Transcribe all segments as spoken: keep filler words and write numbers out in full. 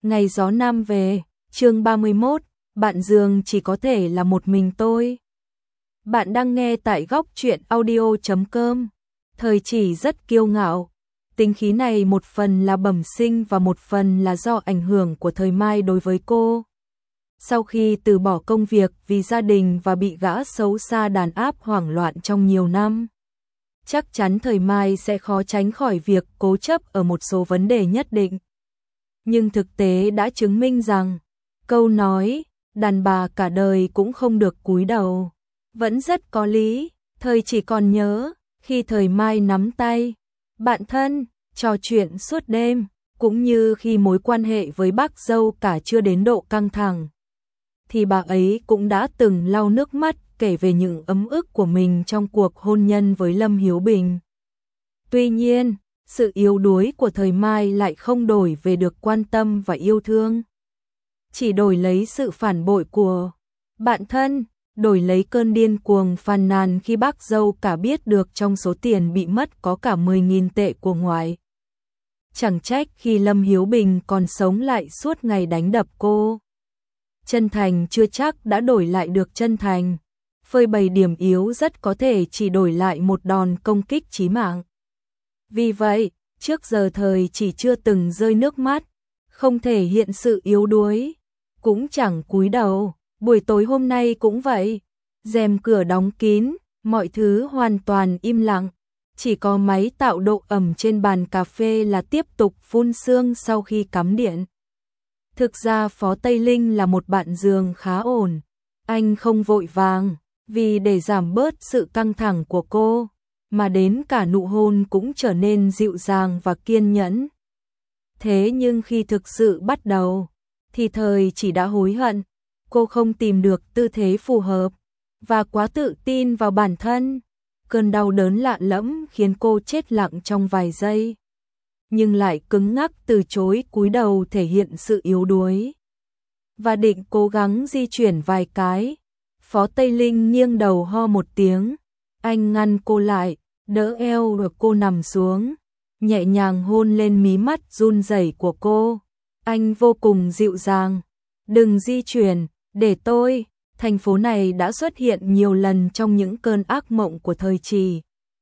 Ngày gió nam về, chương ba mươi mốt, bạn giường chỉ có thể là một mình tôi. Bạn đang nghe tại góc truyện audio chấm com. Thời Chỉ rất kiêu ngạo. Tính khí này một phần là bẩm sinh và một phần là do ảnh hưởng của Thời Mai đối với cô. Sau khi từ bỏ công việc vì gia đình và bị gã xấu xa đàn áp hoảng loạn trong nhiều năm, chắc chắn Thời Mai sẽ khó tránh khỏi việc cố chấp ở một số vấn đề nhất định. Nhưng thực tế đã chứng minh rằng, câu nói, đàn bà cả đời cũng không được cúi đầu, vẫn rất có lý. Thời Chỉ còn nhớ, khi Thời Mai nắm tay, bạn thân, trò chuyện suốt đêm, cũng như khi mối quan hệ với bác dâu cả chưa đến độ căng thẳng, thì bà ấy cũng đã từng lau nước mắt kể về những ấm ức của mình trong cuộc hôn nhân với Lâm Hiếu Bình. Tuy nhiên, sự yếu đuối của Thời Mai lại không đổi về được quan tâm và yêu thương, chỉ đổi lấy sự phản bội của bạn thân, đổi lấy cơn điên cuồng phàn nàn khi bác dâu cả biết được trong số tiền bị mất có cả mười nghìn tệ của ngoại. Chẳng trách khi Lâm Hiếu Bình còn sống lại suốt ngày đánh đập cô. Chân thành chưa chắc đã đổi lại được chân thành, phơi bày điểm yếu rất có thể chỉ đổi lại một đòn công kích chí mạng. Vì vậy, trước giờ Thời Chỉ chưa từng rơi nước mắt, không thể hiện sự yếu đuối, cũng chẳng cúi đầu. Buổi tối hôm nay cũng vậy, rèm cửa đóng kín, mọi thứ hoàn toàn im lặng, chỉ có máy tạo độ ẩm trên bàn cà phê là tiếp tục phun sương sau khi cắm điện. Thực ra Phó Tây Linh là một bạn giường khá ổn, anh không vội vàng, vì để giảm bớt sự căng thẳng của cô, mà đến cả nụ hôn cũng trở nên dịu dàng và kiên nhẫn. Thế nhưng khi thực sự bắt đầu, thì Thời Chỉ đã hối hận, cô không tìm được tư thế phù hợp, và quá tự tin vào bản thân. Cơn đau đớn lạ lẫm khiến cô chết lặng trong vài giây, nhưng lại cứng ngắc từ chối cúi đầu thể hiện sự yếu đuối. Và định cố gắng di chuyển vài cái, Phó Tây Linh nghiêng đầu ho một tiếng, anh ngăn cô lại, đỡ eo rồi cô nằm xuống, nhẹ nhàng hôn lên mí mắt run rẩy của cô. Anh vô cùng dịu dàng, đừng di chuyển, để tôi. Thành phố này đã xuất hiện nhiều lần trong những cơn ác mộng của Thời Chỉ,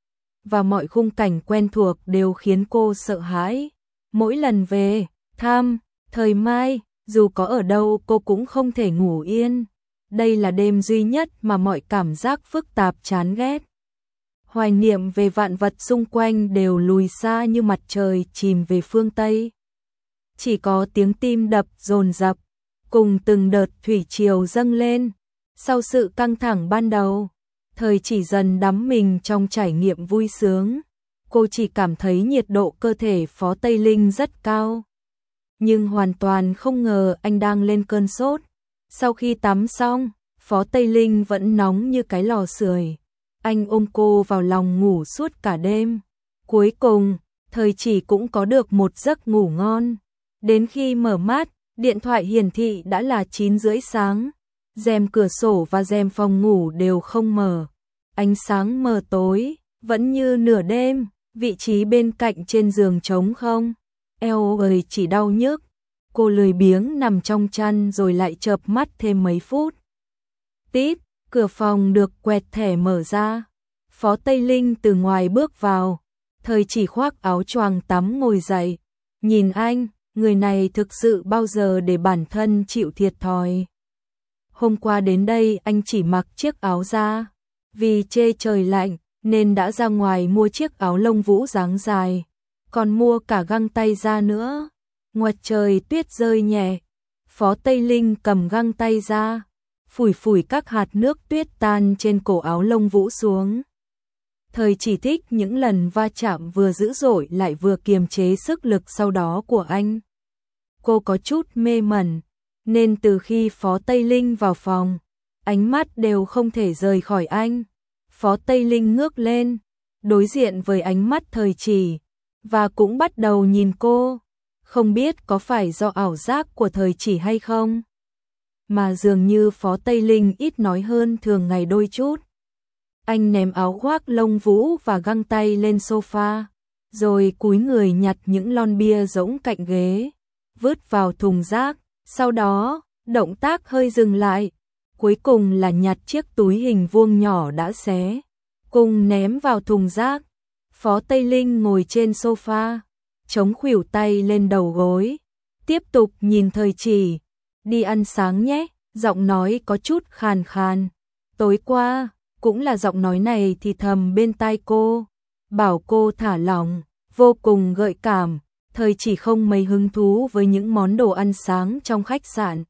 và mọi khung cảnh quen thuộc đều khiến cô sợ hãi. Mỗi lần về thăm Thời Mai, dù có ở đâu cô cũng không thể ngủ yên. Đây là đêm duy nhất mà mọi cảm giác phức tạp chán ghét, hoài niệm về vạn vật xung quanh đều lùi xa như mặt trời chìm về phương Tây. Chỉ có tiếng tim đập dồn dập, cùng từng đợt thủy triều dâng lên. Sau sự căng thẳng ban đầu, Thời Chỉ dần đắm mình trong trải nghiệm vui sướng. Cô chỉ cảm thấy nhiệt độ cơ thể Phó Tây Linh rất cao, nhưng hoàn toàn không ngờ anh đang lên cơn sốt. Sau khi tắm xong, Phó Tây Linh vẫn nóng như cái lò sưởi. Anh ôm cô vào lòng ngủ suốt cả đêm. Cuối cùng, Thời Chỉ cũng có được một giấc ngủ ngon. Đến khi mở mắt, điện thoại hiển thị đã là chín rưỡi sáng. Rèm cửa sổ và rèm phòng ngủ đều không mở. Ánh sáng mờ tối, vẫn như nửa đêm. Vị trí bên cạnh trên giường trống không. Eo ơi chỉ đau nhức. Cô lười biếng nằm trong chăn rồi lại chợp mắt thêm mấy phút. Tít, cửa phòng được quẹt thẻ mở ra. Phó Tây Linh từ ngoài bước vào. Thời Chỉ khoác áo choàng tắm ngồi dậy. Nhìn anh, người này thực sự bao giờ để bản thân chịu thiệt thòi. Hôm qua đến đây anh chỉ mặc chiếc áo da, vì chê trời lạnh nên đã ra ngoài mua chiếc áo lông vũ dáng dài, còn mua cả găng tay da nữa. Ngoài trời tuyết rơi nhẹ, Phó Tây Linh cầm găng tay ra, phủi phủi các hạt nước tuyết tan trên cổ áo lông vũ xuống. Thời Chỉ thích những lần va chạm vừa dữ dội lại vừa kiềm chế sức lực sau đó của anh. Cô có chút mê mẩn, nên từ khi Phó Tây Linh vào phòng, ánh mắt đều không thể rời khỏi anh. Phó Tây Linh ngước lên, đối diện với ánh mắt Thời Chỉ, và cũng bắt đầu nhìn cô. Không biết có phải do ảo giác của Thời Chỉ hay không, mà dường như Phó Tây Linh ít nói hơn thường ngày đôi chút. Anh ném áo khoác lông vũ và găng tay lên sofa, rồi cúi người nhặt những lon bia rỗng cạnh ghế. vứt vào thùng rác, sau đó, động tác hơi dừng lại, cuối cùng là nhặt chiếc túi hình vuông nhỏ đã xé, cùng ném vào thùng rác. Phó Tây Linh ngồi trên sofa, chống khuỷu tay lên đầu gối, tiếp tục nhìn Thời Chỉ. Đi ăn sáng nhé, giọng nói có chút khàn khàn. Tối qua, cũng là giọng nói này thì thầm bên tai cô, bảo cô thả lỏng, vô cùng gợi cảm. Thời Chỉ không mấy hứng thú với những món đồ ăn sáng trong khách sạn.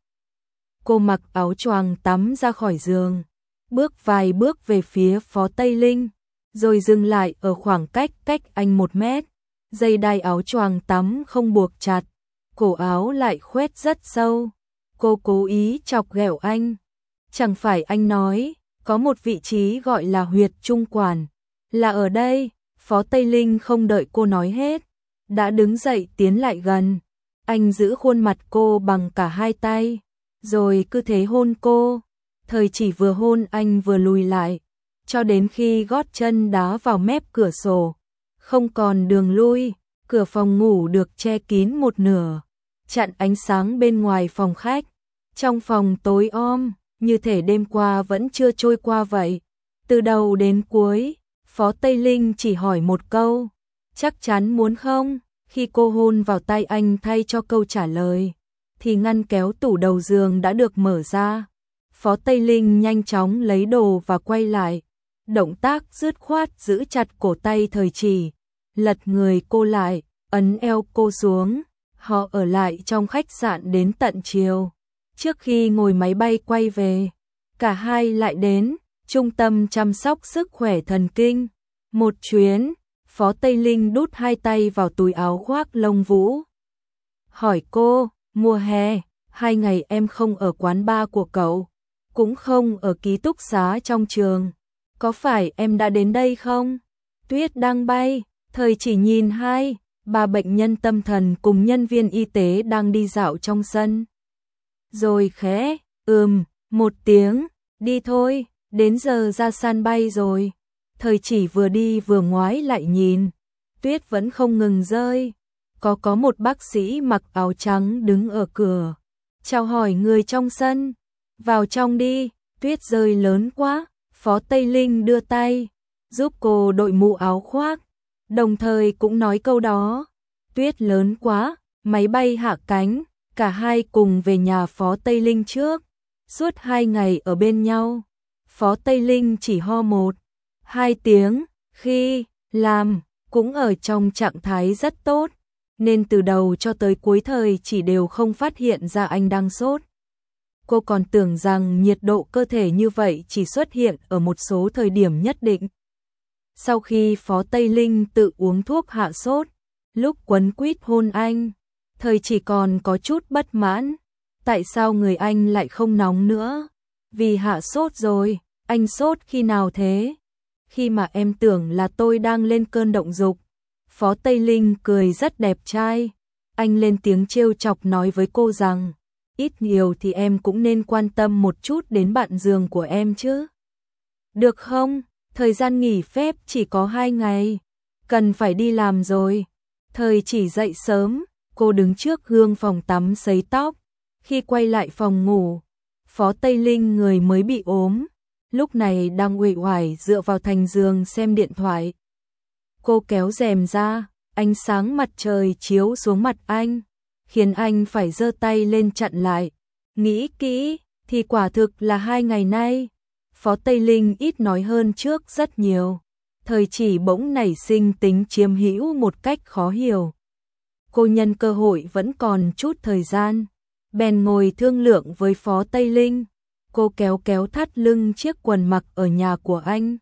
Cô mặc áo choàng tắm ra khỏi giường, bước vài bước về phía Phó Tây Linh, rồi dừng lại ở khoảng cách cách anh một mét. Dây đai áo choàng tắm không buộc chặt, cổ áo lại khoét rất sâu. Cô cố ý chọc ghẹo anh. Chẳng phải anh nói, có một vị trí gọi là huyệt trung quản, là ở đây. Phó Tây Linh không đợi cô nói hết, đã đứng dậy tiến lại gần. Anh giữ khuôn mặt cô bằng cả hai tay, rồi cứ thế hôn cô. Thời Chỉ vừa hôn anh vừa lùi lại, cho đến khi gót chân đá vào mép cửa sổ. Không còn đường lui, cửa phòng ngủ được che kín một nửa, chặn ánh sáng bên ngoài phòng khách. Trong phòng tối om, như thể đêm qua vẫn chưa trôi qua vậy. Từ đầu đến cuối, Phó Tây Linh chỉ hỏi một câu, chắc chắn muốn không? Khi cô hôn vào tay anh thay cho câu trả lời, thì ngăn kéo tủ đầu giường đã được mở ra. Phó Tây Linh nhanh chóng lấy đồ và quay lại, động tác dứt khoát giữ chặt cổ tay Thời Chỉ, lật người cô lại, ấn eo cô xuống. Họ ở lại trong khách sạn đến tận chiều. Trước khi ngồi máy bay quay về, cả hai lại đến trung tâm chăm sóc sức khỏe thần kinh. Một chuyến, Phó Tây Linh đút hai tay vào túi áo khoác lông vũ, hỏi cô, mùa hè, hai ngày em không ở quán bar của cậu, cũng không ở ký túc xá trong trường, có phải em đã đến đây không? Tuyết đang bay. Thời Chỉ nhìn hai, ba bệnh nhân tâm thần cùng nhân viên y tế đang đi dạo trong sân. Rồi khẽ, ừm, một tiếng, đi thôi, đến giờ ra sân bay rồi. Thời Chỉ vừa đi vừa ngoái lại nhìn, tuyết vẫn không ngừng rơi. Có có một bác sĩ mặc áo trắng đứng ở cửa, chào hỏi người trong sân, vào trong đi, tuyết rơi lớn quá. Phó Tây Linh đưa tay, giúp cô đội mũ áo khoác, đồng thời cũng nói câu đó. Tuyết lớn quá, máy bay hạ cánh, cả hai cùng về nhà Phó Tây Linh trước. Suốt hai ngày ở bên nhau, Phó Tây Linh chỉ ho một, hai tiếng, khi làm cũng ở trong trạng thái rất tốt, nên từ đầu cho tới cuối Thời Chỉ đều không phát hiện ra anh đang sốt. Cô còn tưởng rằng nhiệt độ cơ thể như vậy chỉ xuất hiện ở một số thời điểm nhất định. Sau khi Phó Tây Linh tự uống thuốc hạ sốt, lúc quấn quýt hôn anh, Thời Chỉ còn có chút bất mãn. Tại sao người anh lại không nóng nữa? Vì hạ sốt rồi. Anh sốt khi nào thế? Khi mà em tưởng là tôi đang lên cơn động dục. Phó Tây Linh cười rất đẹp trai. Anh lên tiếng trêu chọc nói với cô rằng, ít nhiều thì em cũng nên quan tâm một chút đến bạn giường của em chứ. Được không? Thời gian nghỉ phép chỉ có hai ngày, cần phải đi làm rồi. Thời Chỉ dậy sớm, cô đứng trước gương phòng tắm sấy tóc. Khi quay lại phòng ngủ, Phó Tây Linh người mới bị ốm, lúc này đang uể oải dựa vào thành giường xem điện thoại. Cô kéo rèm ra, ánh sáng mặt trời chiếu xuống mặt anh, khiến anh phải giơ tay lên chặn lại. Nghĩ kỹ, thì quả thực là hai ngày nay, Phó Tây Linh ít nói hơn trước rất nhiều. Thời Chỉ bỗng nảy sinh tính chiếm hữu một cách khó hiểu. Cô nhân cơ hội vẫn còn chút thời gian, bèn ngồi thương lượng với Phó Tây Linh. Cô kéo kéo thắt lưng chiếc quần mặc ở nhà của anh,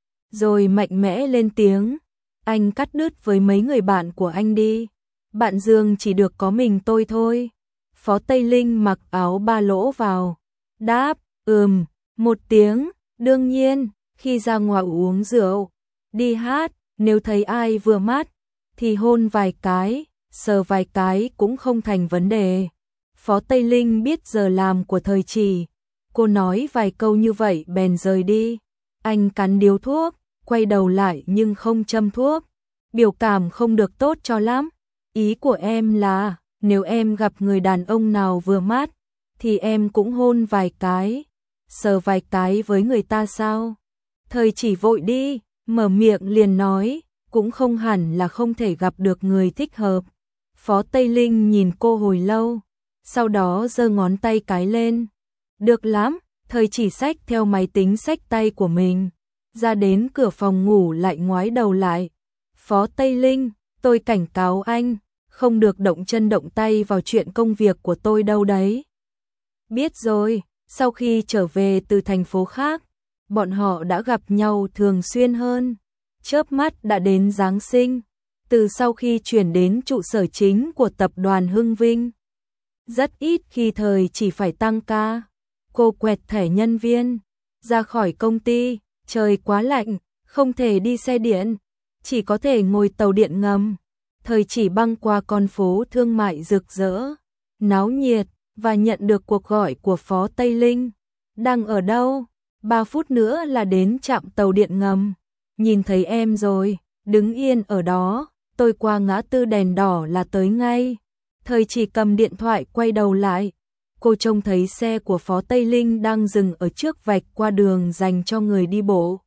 rồi mạnh mẽ lên tiếng, anh cắt đứt với mấy người bạn của anh đi, bạn giường chỉ được có mình tôi thôi. Phó Tây Linh mặc áo ba lỗ vào, đáp, ừm, một tiếng. Đương nhiên, khi ra ngoài uống rượu, đi hát, nếu thấy ai vừa mắt, thì hôn vài cái, sờ vài cái cũng không thành vấn đề. Phó Tây Linh biết giờ làm của Thời Chỉ, cô nói vài câu như vậy bèn rời đi. Anh cắn điếu thuốc, quay đầu lại nhưng không châm thuốc, biểu cảm không được tốt cho lắm. Ý của em là, Nếu em gặp người đàn ông nào vừa mắt, thì em cũng hôn vài cái, sờ vài cái với người ta sao? Thời chỉ vội đi, mở miệng liền nói, cũng không hẳn là không thể gặp được người thích hợp. Phó Tây Linh nhìn cô hồi lâu, sau đó giơ ngón tay cái lên. Được lắm, thời chỉ xách theo máy tính xách tay của mình, ra đến cửa phòng ngủ lại ngoái đầu lại. Phó Tây Linh, tôi cảnh cáo anh, không được động chân động tay vào chuyện công việc của tôi đâu đấy. Biết rồi, sau khi trở về từ thành phố khác, bọn họ đã gặp nhau thường xuyên hơn. Chớp mắt đã đến Giáng sinh, từ sau khi chuyển đến trụ sở chính của tập đoàn Hưng Vinh. Rất ít khi thời chỉ phải tăng ca. Cô quẹt thẻ nhân viên, ra khỏi công ty, trời quá lạnh, không thể đi xe điện, chỉ có thể ngồi tàu điện ngầm. Thời chỉ băng qua con phố thương mại rực rỡ, náo nhiệt, và nhận được cuộc gọi của Phó Tây Linh. Đang ở đâu? Ba phút nữa là đến trạm tàu điện ngầm. Nhìn thấy em rồi, đứng yên ở đó, tôi qua ngã tư đèn đỏ là tới ngay. Thời chỉ cầm điện thoại quay đầu lại. Cô trông thấy xe của Phó Tây Linh đang dừng ở trước vạch qua đường dành cho người đi bộ.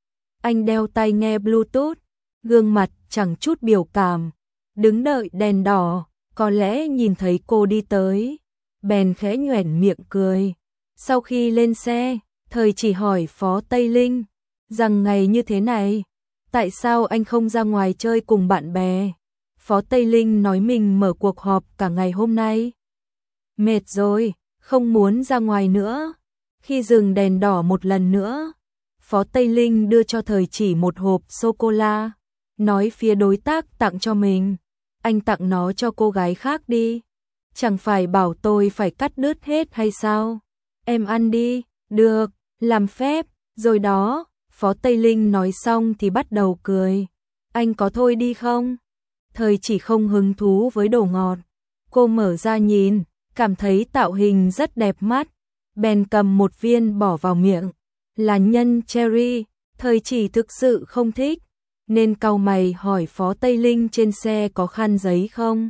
Anh đeo tai nghe Bluetooth, gương mặt chẳng chút biểu cảm, đứng đợi đèn đỏ, có lẽ nhìn thấy cô đi tới, bèn khẽ nhoẻn miệng cười. Sau khi lên xe, thời chỉ hỏi Phó Tây Linh, rằng ngày như thế này, tại sao anh không ra ngoài chơi cùng bạn bè? Phó Tây Linh nói mình mở cuộc họp cả ngày hôm nay. Mệt rồi, không muốn ra ngoài nữa. Khi dừng đèn đỏ một lần nữa, Phó Tây Linh đưa cho thời chỉ một hộp sô-cô-la, nói phía đối tác tặng cho mình. Anh tặng nó cho cô gái khác đi. Chẳng phải bảo tôi phải cắt đứt hết hay sao? Em ăn đi, được, làm phép, rồi đó. Phó Tây Linh nói xong thì bắt đầu cười. Anh có thôi đi không? Thời chỉ không hứng thú với đồ ngọt. Cô mở ra nhìn, cảm thấy tạo hình rất đẹp mắt, bèn cầm một viên bỏ vào miệng. Là nhân cherry, thời chỉ thực sự không thích, nên cau mày hỏi Phó Tây Linh trên xe có khăn giấy không.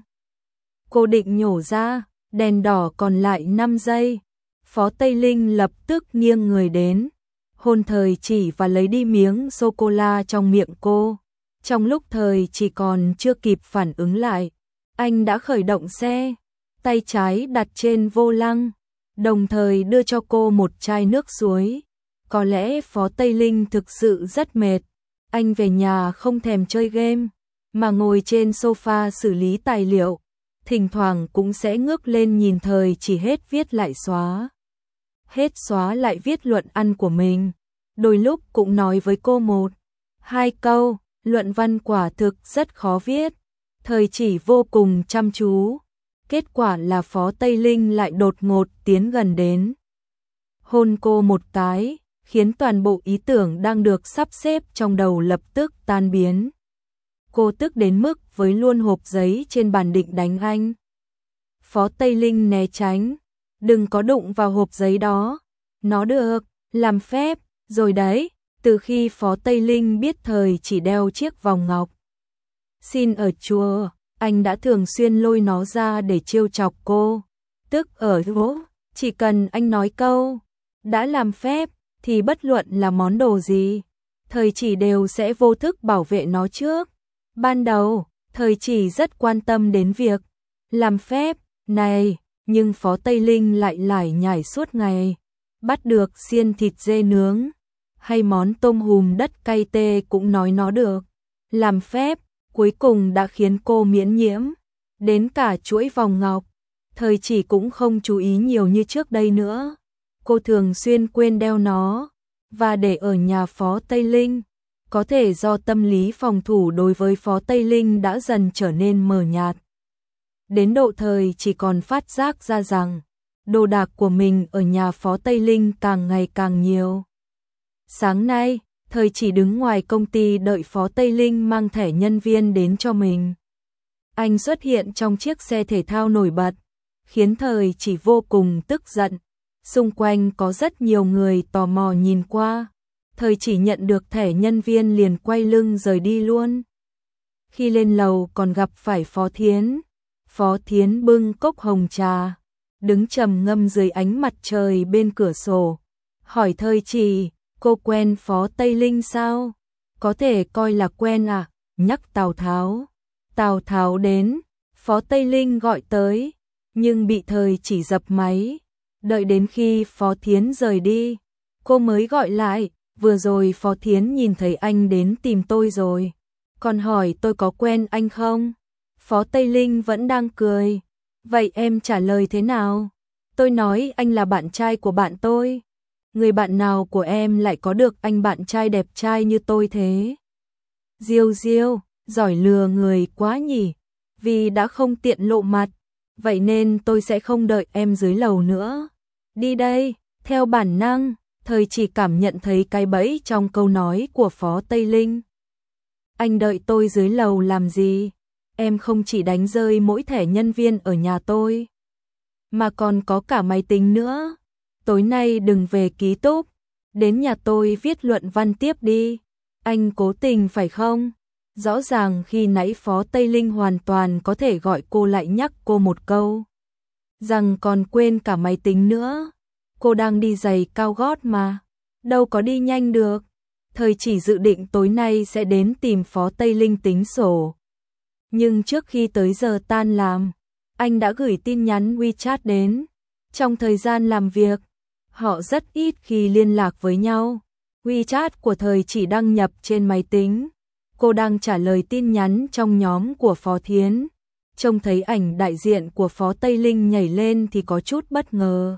Cô định nhổ ra, đèn đỏ còn lại năm giây. Phó Tây Linh lập tức nghiêng người đến, hôn thời chỉ và lấy đi miếng sô-cô-la trong miệng cô. Trong lúc thời chỉ còn chưa kịp phản ứng lại, anh đã khởi động xe, tay trái đặt trên vô lăng, đồng thời đưa cho cô một chai nước suối. Có lẽ Phó Tây Linh thực sự rất mệt, anh về nhà không thèm chơi game, mà ngồi trên sofa xử lý tài liệu, thỉnh thoảng cũng sẽ ngước lên nhìn thời chỉ hết viết lại xóa. Hết xóa lại viết luận ăn của mình, đôi lúc cũng nói với cô một, hai câu, luận văn quả thực rất khó viết, thời chỉ vô cùng chăm chú. Kết quả là Phó Tây Linh lại đột ngột tiến gần đến, hôn cô một cái, khiến toàn bộ ý tưởng đang được sắp xếp trong đầu lập tức tan biến. Cô tức đến mức với luôn hộp giấy trên bàn định đánh anh. Phó Tây Linh né tránh, đừng có đụng vào hộp giấy đó, nó được, làm phép, rồi đấy. Từ khi Phó Tây Linh biết thời chỉ đeo chiếc vòng ngọc xin ở chùa, anh đã thường xuyên lôi nó ra để trêu chọc cô. Tức ở chỗ, chỉ cần anh nói câu, đã làm phép, thì bất luận là món đồ gì, thời chỉ đều sẽ vô thức bảo vệ nó trước. Ban đầu, thời chỉ rất quan tâm đến việc làm phép này, nhưng Phó Tây Linh lại lải nhải suốt ngày, bắt được xiên thịt dê nướng, hay món tôm hùm đất cay tê cũng nói nó được. Làm phép, cuối cùng đã khiến cô miễn nhiễm, đến cả chuỗi vòng ngọc, thời chỉ cũng không chú ý nhiều như trước đây nữa. Cô thường xuyên quên đeo nó, và để ở nhà Phó Tây Linh. Có thể do tâm lý phòng thủ đối với Phó Tây Linh đã dần trở nên mờ nhạt. Đến độ thời chỉ còn phát giác ra rằng, đồ đạc của mình ở nhà Phó Tây Linh càng ngày càng nhiều. Sáng nay, thời chỉ đứng ngoài công ty đợi Phó Tây Linh mang thẻ nhân viên đến cho mình. Anh xuất hiện trong chiếc xe thể thao nổi bật, khiến thời chỉ vô cùng tức giận. Xung quanh có rất nhiều người tò mò nhìn qua. Thời chỉ nhận được thẻ nhân viên liền quay lưng rời đi luôn. Khi lên lầu còn gặp phải Phó Thiến. Phó Thiến bưng cốc hồng trà, đứng trầm ngâm dưới ánh mặt trời bên cửa sổ, hỏi Thời Chỉ, cô quen Phó Tây Linh sao? Có thể coi là quen à? Nhắc Tào Tháo. Tào Tháo đến, Phó Tây Linh gọi tới, nhưng bị Thời Chỉ dập máy. Đợi đến khi Phó Thiến rời đi, cô mới gọi lại, vừa rồi Phó Thiến nhìn thấy anh đến tìm tôi rồi, còn hỏi tôi có quen anh không? Phó Tây Linh vẫn đang cười. Vậy em trả lời thế nào? Tôi nói anh là bạn trai của bạn tôi. Người bạn nào của em lại có được anh bạn trai đẹp trai như tôi thế? Diêu Diêu, giỏi lừa người quá nhỉ. Vì đã không tiện lộ mặt, vậy nên tôi sẽ không đợi em dưới lầu nữa. Đi đây. Theo bản năng, Thời Chỉ cảm nhận thấy cái bẫy trong câu nói của Phó Tây Linh. Anh đợi tôi dưới lầu làm gì? Em không chỉ đánh rơi mỗi thẻ nhân viên ở nhà tôi, mà còn có cả máy tính nữa. Tối nay đừng về ký túc, đến nhà tôi viết luận văn tiếp đi. Anh cố tình phải không? Rõ ràng khi nãy Phó Tây Linh hoàn toàn có thể gọi cô lại nhắc cô một câu, rằng còn quên cả máy tính nữa. Cô đang đi giày cao gót mà, đâu có đi nhanh được. Thời Chỉ dự định tối nay sẽ đến tìm Phó Tây Linh tính sổ. Nhưng trước khi tới giờ tan làm, anh đã gửi tin nhắn WeChat đến. Trong thời gian làm việc, họ rất ít khi liên lạc với nhau. WeChat của Thời Chỉ đăng nhập trên máy tính. Cô đang trả lời tin nhắn trong nhóm của Phó Thiến. Trông thấy ảnh đại diện của Phó Tây Linh nhảy lên thì có chút bất ngờ.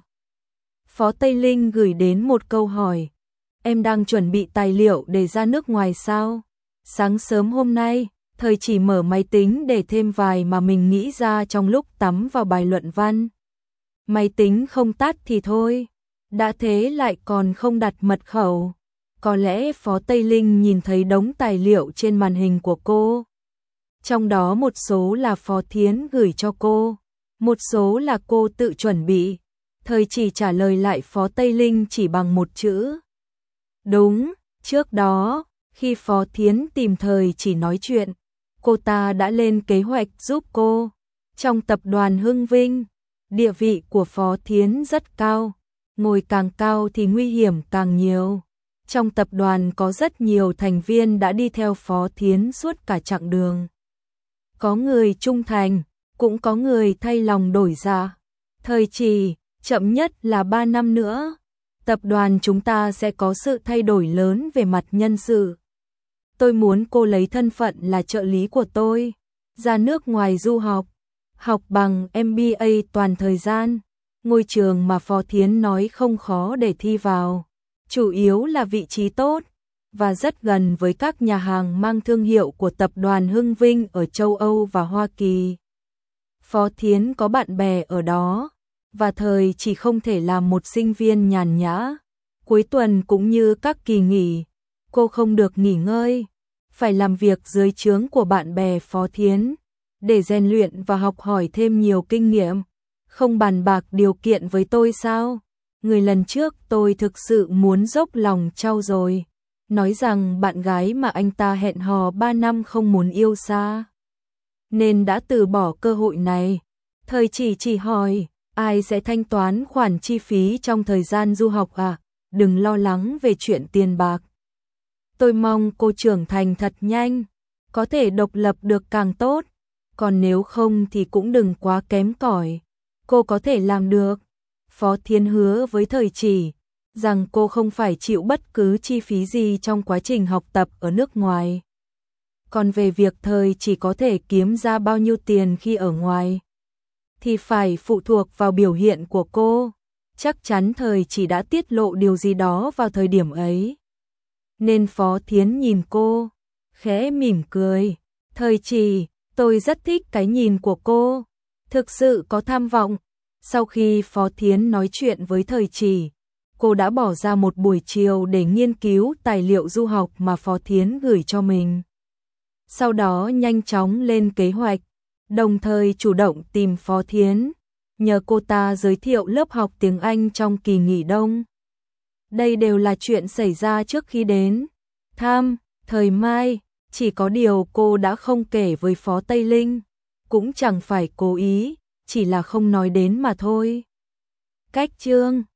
Phó Tây Linh gửi đến một câu hỏi. Em đang chuẩn bị tài liệu để ra nước ngoài sao? Sáng sớm hôm nay, Thời Chỉ mở máy tính để thêm vài mà mình nghĩ ra trong lúc tắm vào bài luận văn. Máy tính không tắt thì thôi, đã thế lại còn không đặt mật khẩu. Có lẽ Phó Tây Linh nhìn thấy đống tài liệu trên màn hình của cô. Trong đó một số là Phó Thiến gửi cho cô, một số là cô tự chuẩn bị. Thời Chỉ trả lời lại Phó Tây Linh chỉ bằng một chữ. Đúng, trước đó, khi Phó Thiến tìm Thời Chỉ nói chuyện, cô ta đã lên kế hoạch giúp cô. Trong tập đoàn Hưng Vinh, địa vị của Phó Thiến rất cao, ngồi càng cao thì nguy hiểm càng nhiều. Trong tập đoàn có rất nhiều thành viên đã đi theo Phó Thiến suốt cả chặng đường. Có người trung thành, cũng có người thay lòng đổi dạ. Thời Chỉ, chậm nhất là ba năm nữa, tập đoàn chúng ta sẽ có sự thay đổi lớn về mặt nhân sự. Tôi muốn cô lấy thân phận là trợ lý của tôi, ra nước ngoài du học, học bằng em bê a toàn thời gian. Ngôi trường mà Phó Thiến nói không khó để thi vào, chủ yếu là vị trí tốt và rất gần với các nhà hàng mang thương hiệu của tập đoàn Hưng Vinh ở châu Âu và Hoa Kỳ. Phó Thiến có bạn bè ở đó, và Thời Chỉ không thể làm một sinh viên nhàn nhã. Cuối tuần cũng như các kỳ nghỉ, cô không được nghỉ ngơi, phải làm việc dưới trướng của bạn bè Phó Thiến, để rèn luyện và học hỏi thêm nhiều kinh nghiệm. Không bàn bạc điều kiện với tôi sao? Người lần trước tôi thực sự muốn dốc lòng trau dồi, nói rằng bạn gái mà anh ta hẹn hò ba năm không muốn yêu xa, nên đã từ bỏ cơ hội này. Thời Chỉ chỉ hỏi, ai sẽ thanh toán khoản chi phí trong thời gian du học à? Đừng lo lắng về chuyện tiền bạc. Tôi mong cô trưởng thành thật nhanh, có thể độc lập được càng tốt, còn nếu không thì cũng đừng quá kém cỏi. Cô có thể làm được. Phó Thiến hứa với Thời Chỉ rằng cô không phải chịu bất cứ chi phí gì trong quá trình học tập ở nước ngoài. Còn về việc Thời Chỉ có thể kiếm ra bao nhiêu tiền khi ở ngoài, thì phải phụ thuộc vào biểu hiện của cô. Chắc chắn Thời Chỉ đã tiết lộ điều gì đó vào thời điểm ấy. Nên Phó Thiến nhìn cô, khẽ mỉm cười. Thời Chỉ, tôi rất thích cái nhìn của cô, thực sự có tham vọng. Sau khi Phó Thiến nói chuyện với Thời Chỉ, cô đã bỏ ra một buổi chiều để nghiên cứu tài liệu du học mà Phó Thiến gửi cho mình. Sau đó nhanh chóng lên kế hoạch, đồng thời chủ động tìm Phó Thiến, nhờ cô ta giới thiệu lớp học tiếng Anh trong kỳ nghỉ đông. Đây đều là chuyện xảy ra trước khi đến thăm Thời Mai, chỉ có điều cô đã không kể với Phó Tây Linh. cũng chẳng phải cố ý, chỉ là không nói đến mà thôi. Cách chương